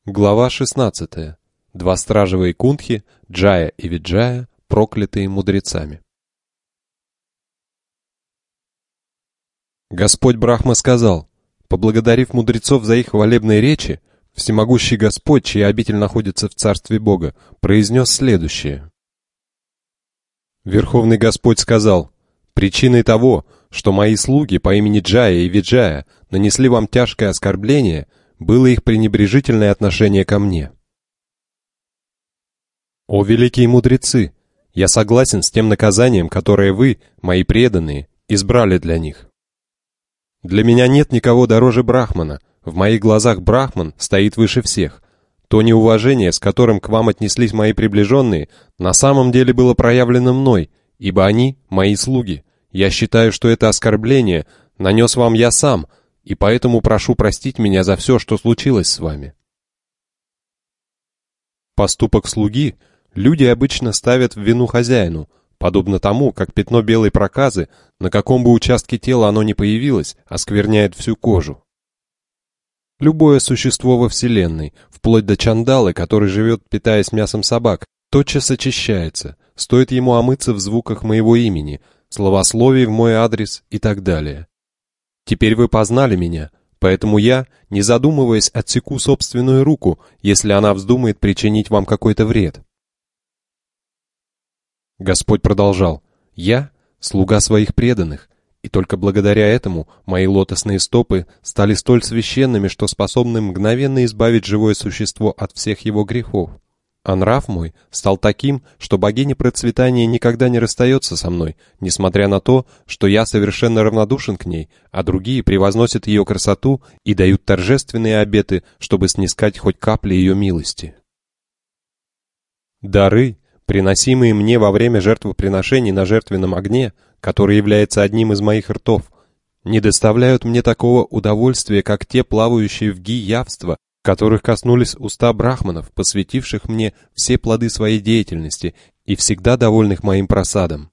Глава 16. Два стража Вайкунтхи, Джая и Виджая, проклятые мудрецами. Господь Брахма сказал: поблагодарив мудрецов за их хвалебные речи, всемогущий Господь, чья обитель находится в Царстве Бога, произнес следующее. Верховный Господь сказал: причиной того, что мои слуги по имени Джая и Виджая нанесли вам тяжкое оскорбление, было их пренебрежительное отношение ко мне. О великие мудрецы! Я согласен с тем наказанием, которое вы, мои преданные, избрали для них. Для меня нет никого дороже Брахмана. В моих глазах Брахман стоит выше всех. То неуважение, с которым к вам отнеслись мои приближенные, на самом деле было проявлено мной, ибо они мои слуги. Я считаю, что это оскорбление нанес вам я сам, и поэтому прошу простить меня за все, что случилось с вами. Поступок слуги люди обычно ставят в вину хозяину, подобно тому, как пятно белой проказы, на каком бы участке тела оно ни появилось, оскверняет всю кожу. Любое существо во Вселенной, вплоть до чандалы, который живет, питаясь мясом собак, тотчас очищается, стоит ему омыться в звуках моего имени, словословий в мой адрес и так далее. Теперь вы познали меня, поэтому я, не задумываясь, отсеку собственную руку, если она вздумает причинить вам какой-то вред. Господь продолжал: я — слуга своих преданных, и только благодаря этому мои лотосные стопы стали столь священными, что способны мгновенно избавить живое существо от всех его грехов. А нрав мой стал таким, что богиня процветания никогда не расстается со мной, несмотря на то, что я совершенно равнодушен к ней, а другие превозносят ее красоту и дают торжественные обеты, чтобы снискать хоть капли ее милости. Дары, приносимые мне во время жертвоприношений на жертвенном огне, который является одним из моих ртов, не доставляют мне такого удовольствия, как те плавающие в ги явства, которых коснулись уста брахманов, посвятивших мне все плоды своей деятельности и всегда довольных моим просадом.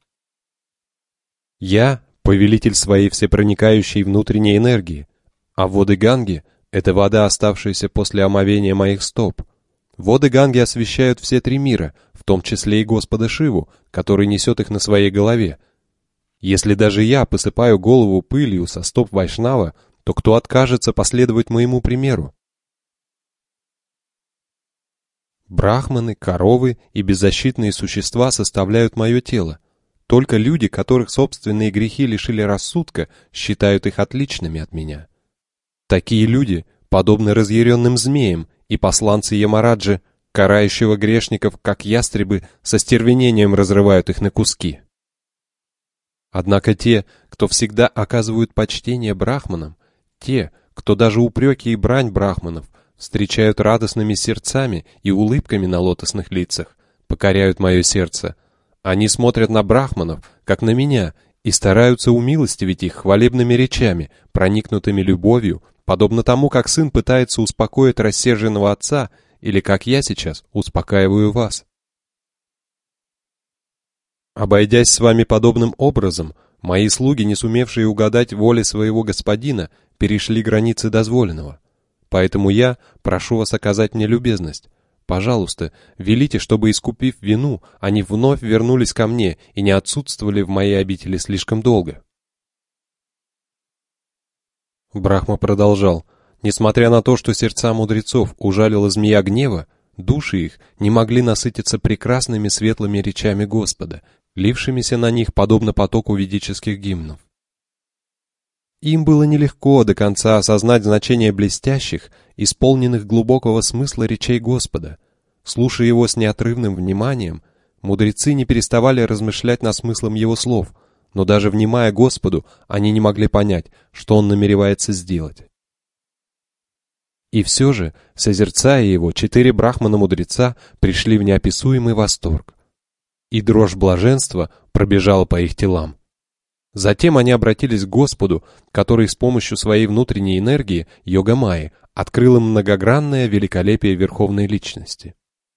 Я — повелитель своей всепроникающей внутренней энергии, а воды Ганги — это вода, оставшаяся после омовения моих стоп. Воды Ганги освещают все три мира, в том числе и Господа Шиву, который несет их на своей голове. Если даже я посыпаю голову пылью со стоп Вайшнава, то кто откажется последовать моему примеру? Брахманы, коровы и беззащитные существа составляют мое тело. Только люди, которых собственные грехи лишили рассудка, считают их отличными от меня. Такие люди подобны разъяренным змеям и посланцы Ямараджи, карающего грешников, как ястребы, со стервенением разрывают их на куски. Однако те, кто всегда оказывают почтение брахманам, те, кто даже упреки и брань брахманов встречают радостными сердцами и улыбками на лотосных лицах, покоряют мое сердце. Они смотрят на брахманов, как на меня, и стараются умилостивить их хвалебными речами, проникнутыми любовью, подобно тому, как сын пытается успокоить рассерженного отца, или как я сейчас успокаиваю вас. Обойдясь с вами подобным образом, мои слуги, не сумевшие угадать воли своего господина, перешли границы дозволенного. Поэтому я прошу вас оказать мне любезность. Пожалуйста, велите, чтобы, искупив вину, они вновь вернулись ко мне и не отсутствовали в моей обители слишком долго. Брахма продолжал: несмотря на то, что сердца мудрецов ужалила змея гнева, души их не могли насытиться прекрасными светлыми речами Господа, лившимися на них подобно потоку ведических гимнов. Им было нелегко до конца осознать значение блестящих, исполненных глубокого смысла речей Господа. Слушая его с неотрывным вниманием, мудрецы не переставали размышлять над смыслом его слов, но даже внимая Господу, они не могли понять, что он намеревается сделать. И все же, созерцая его, 4 брахмана-мудреца пришли в неописуемый восторг. И дрожь блаженства пробежала по их телам. Затем они обратились к Господу, который с помощью своей внутренней энергии, йога-майи, открыл им многогранное великолепие Верховной Личности.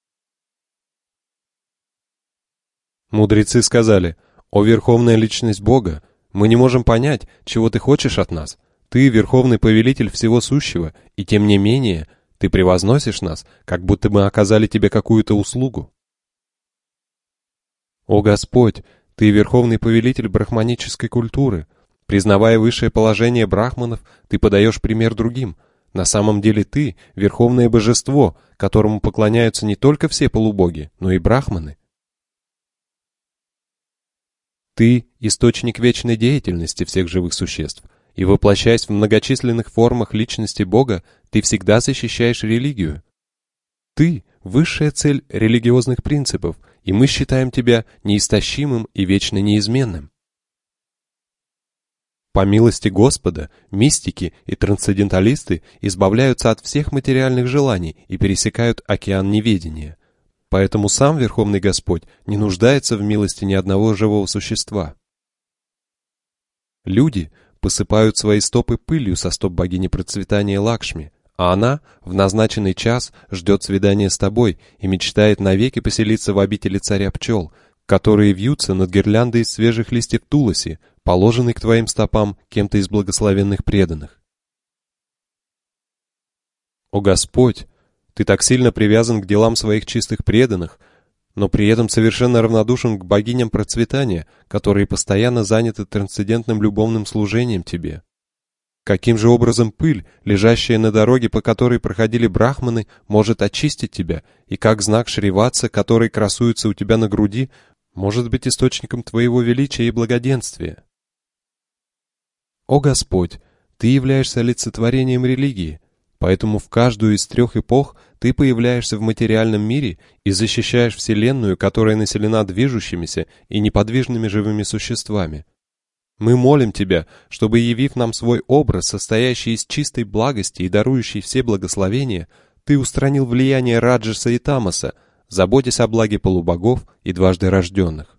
Мудрецы сказали: «О Верховная Личность Бога, мы не можем понять, чего ты хочешь от нас. Ты Верховный Повелитель всего сущего, и тем не менее, Ты превозносишь нас, как будто мы оказали тебе какую-то услугу. О Господь, Ты верховный повелитель брахманической культуры. Признавая высшее положение брахманов, Ты подаешь пример другим. На самом деле Ты — верховное божество, которому поклоняются не только все полубоги, но и брахманы. Ты — источник вечной деятельности всех живых существ, и, воплощаясь в многочисленных формах личности Бога, Ты всегда защищаешь религию. Ты — высшая цель религиозных принципов, и мы считаем Тебя неистощимым и вечно неизменным. По милости Господа, мистики и трансценденталисты избавляются от всех материальных желаний и пересекают океан неведения. Поэтому сам Верховный Господь не нуждается в милости ни одного живого существа. Люди посыпают свои стопы пылью со стоп богини процветания Лакшми, а она в назначенный час ждет свидания с тобой и мечтает навеки поселиться в обители царя пчел, которые вьются над гирляндой из свежих листьев туласи, положенной к твоим стопам кем-то из благословенных преданных. О Господь, Ты так сильно привязан к делам своих чистых преданных, но при этом совершенно равнодушен к богиням процветания, которые постоянно заняты трансцендентным любовным служением Тебе. Каким же образом пыль, лежащая на дороге, по которой проходили брахманы, может очистить тебя, и как знак Шриватса, который красуется у тебя на груди, может быть источником твоего величия и благоденствия? О Господь, Ты являешься олицетворением религии, поэтому в каждую из 3 эпох Ты появляешься в материальном мире и защищаешь Вселенную, которая населена движущимися и неподвижными живыми существами. Мы молим Тебя, чтобы, явив нам свой образ, состоящий из чистой благости и дарующий все благословения, Ты устранил влияние Раджаса и Тамаса, заботясь о благе полубогов и дважды рожденных.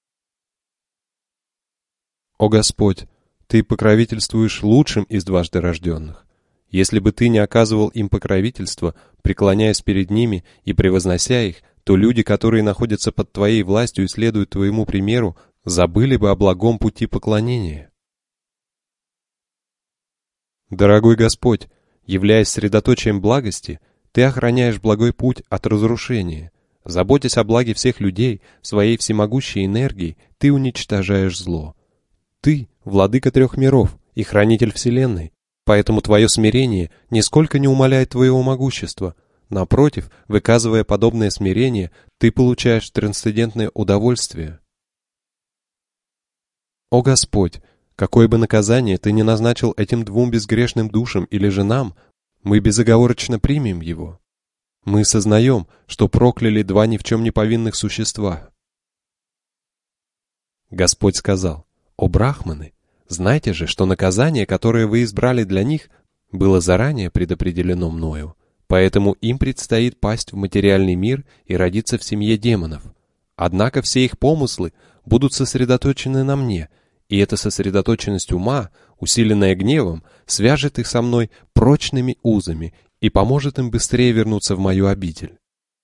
О Господь, Ты покровительствуешь лучшим из дважды рожденных. Если бы Ты не оказывал им покровительства, преклоняясь перед ними и превознося их, то люди, которые находятся под Твоей властью и следуют Твоему примеру, забыли бы о благом пути поклонения. Дорогой Господь, являясь средоточием благости, Ты охраняешь благой путь от разрушения. Заботясь о благе всех людей, своей всемогущей энергией, Ты уничтожаешь зло. Ты — владыка 3 миров и хранитель Вселенной, поэтому Твое смирение нисколько не умаляет Твоего могущества. Напротив, выказывая подобное смирение, Ты получаешь трансцендентное удовольствие. О Господь, какое бы наказание Ты ни назначил этим 2 безгрешным душам или же нам, мы безоговорочно примем его. Мы сознаем, что прокляли 2 ни в чем не повинных существа. Господь сказал: «О брахманы, знайте же, что наказание, которое вы избрали для них, было заранее предопределено мною, поэтому им предстоит пасть в материальный мир и родиться в семье демонов. Однако все их помыслы будут сосредоточены на мне, и эта сосредоточенность ума, усиленная гневом, свяжет их со мной прочными узами и поможет им быстрее вернуться в мою обитель».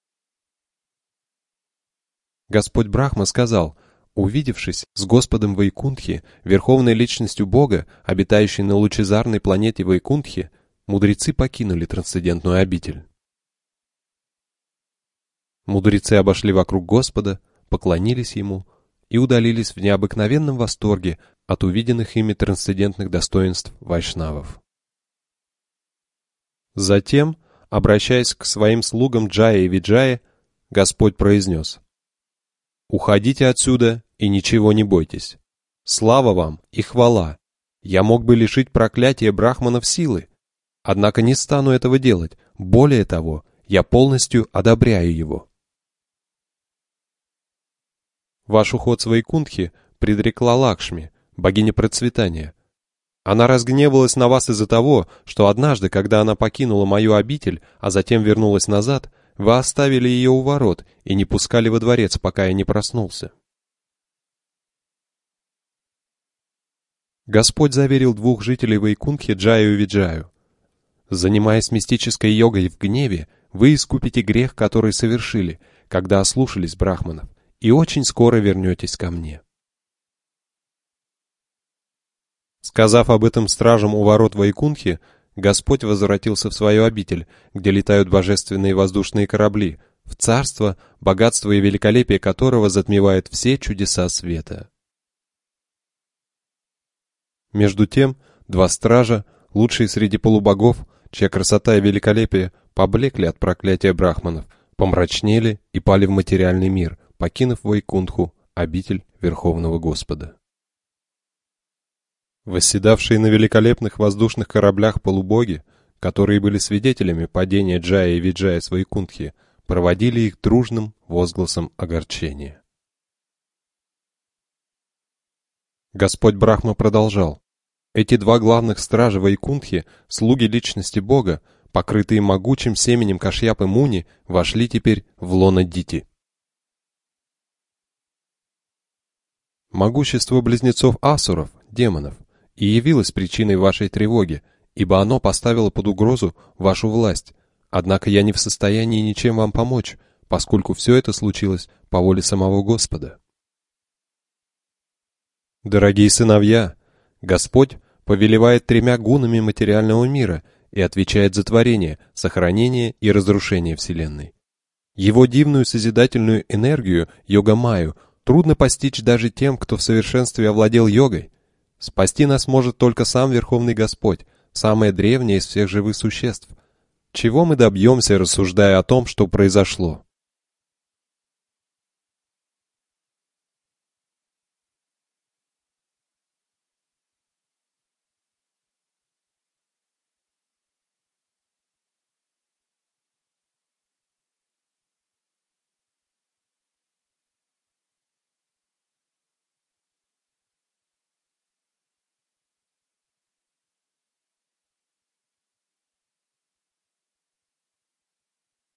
Господь Брахма сказал: увидевшись с Господом Вайкунтхи, верховной личностью Бога, обитающей на лучезарной планете Вайкунтхи, мудрецы покинули трансцендентную обитель. Мудрецы обошли вокруг Господа, поклонились Ему и удалились в необыкновенном восторге от увиденных ими трансцендентных достоинств вайшнавов. Затем, обращаясь к своим слугам Джая и Виджая, Господь произнес: «Уходите отсюда и ничего не бойтесь. Слава вам и хвала! Я мог бы лишить проклятия брахманов силы, однако не стану этого делать. Более того, я полностью одобряю его». Ваш уход с Вайкунтхи предрекла Лакшми, богиня процветания. Она разгневалась на вас из-за того, что однажды, когда она покинула мою обитель, а затем вернулась назад, вы оставили ее у ворот и не пускали во дворец, пока я не проснулся. Господь заверил 2 жителей Вайкунтхи, Джаю и Виджаю: занимаясь мистической йогой в гневе, вы искупите грех, который совершили, когда ослушались брахманов, и очень скоро вернетесь ко мне. Сказав об этом стражам у ворот Вайкунтхи, Господь возвратился в свою обитель, где летают божественные воздушные корабли, в царство, богатство и великолепие которого затмевает все чудеса света. Между тем, два стража, лучшие среди полубогов, чья красота и великолепие поблекли от проклятия брахманов, помрачнели и пали в материальный мир, покинув Вайкунтху, обитель Верховного Господа. Восседавшие на великолепных воздушных кораблях полубоги, которые были свидетелями падения Джая и Виджая с Вайкунтхи, проводили их дружным возгласом огорчения. Господь Брахма продолжал. Эти два главных стража Вайкунтхи, слуги личности Бога, покрытые могучим семенем Кашьяпы Муни, вошли теперь в лоно Дити. Могущество близнецов Асуров, демонов, и явилось причиной вашей тревоги, ибо оно поставило под угрозу вашу власть. Однако я не в состоянии ничем вам помочь, поскольку все это случилось по воле самого Господа. Дорогие сыновья, Господь повелевает тремя гунами материального мира и отвечает за творение, сохранение и разрушение Вселенной. Его дивную созидательную энергию, йога-майю, трудно постичь даже тем, кто в совершенстве овладел йогой. Спасти нас может только сам Верховный Господь, самое древнее из всех живых существ. Чего мы добьемся, рассуждая о том, что произошло?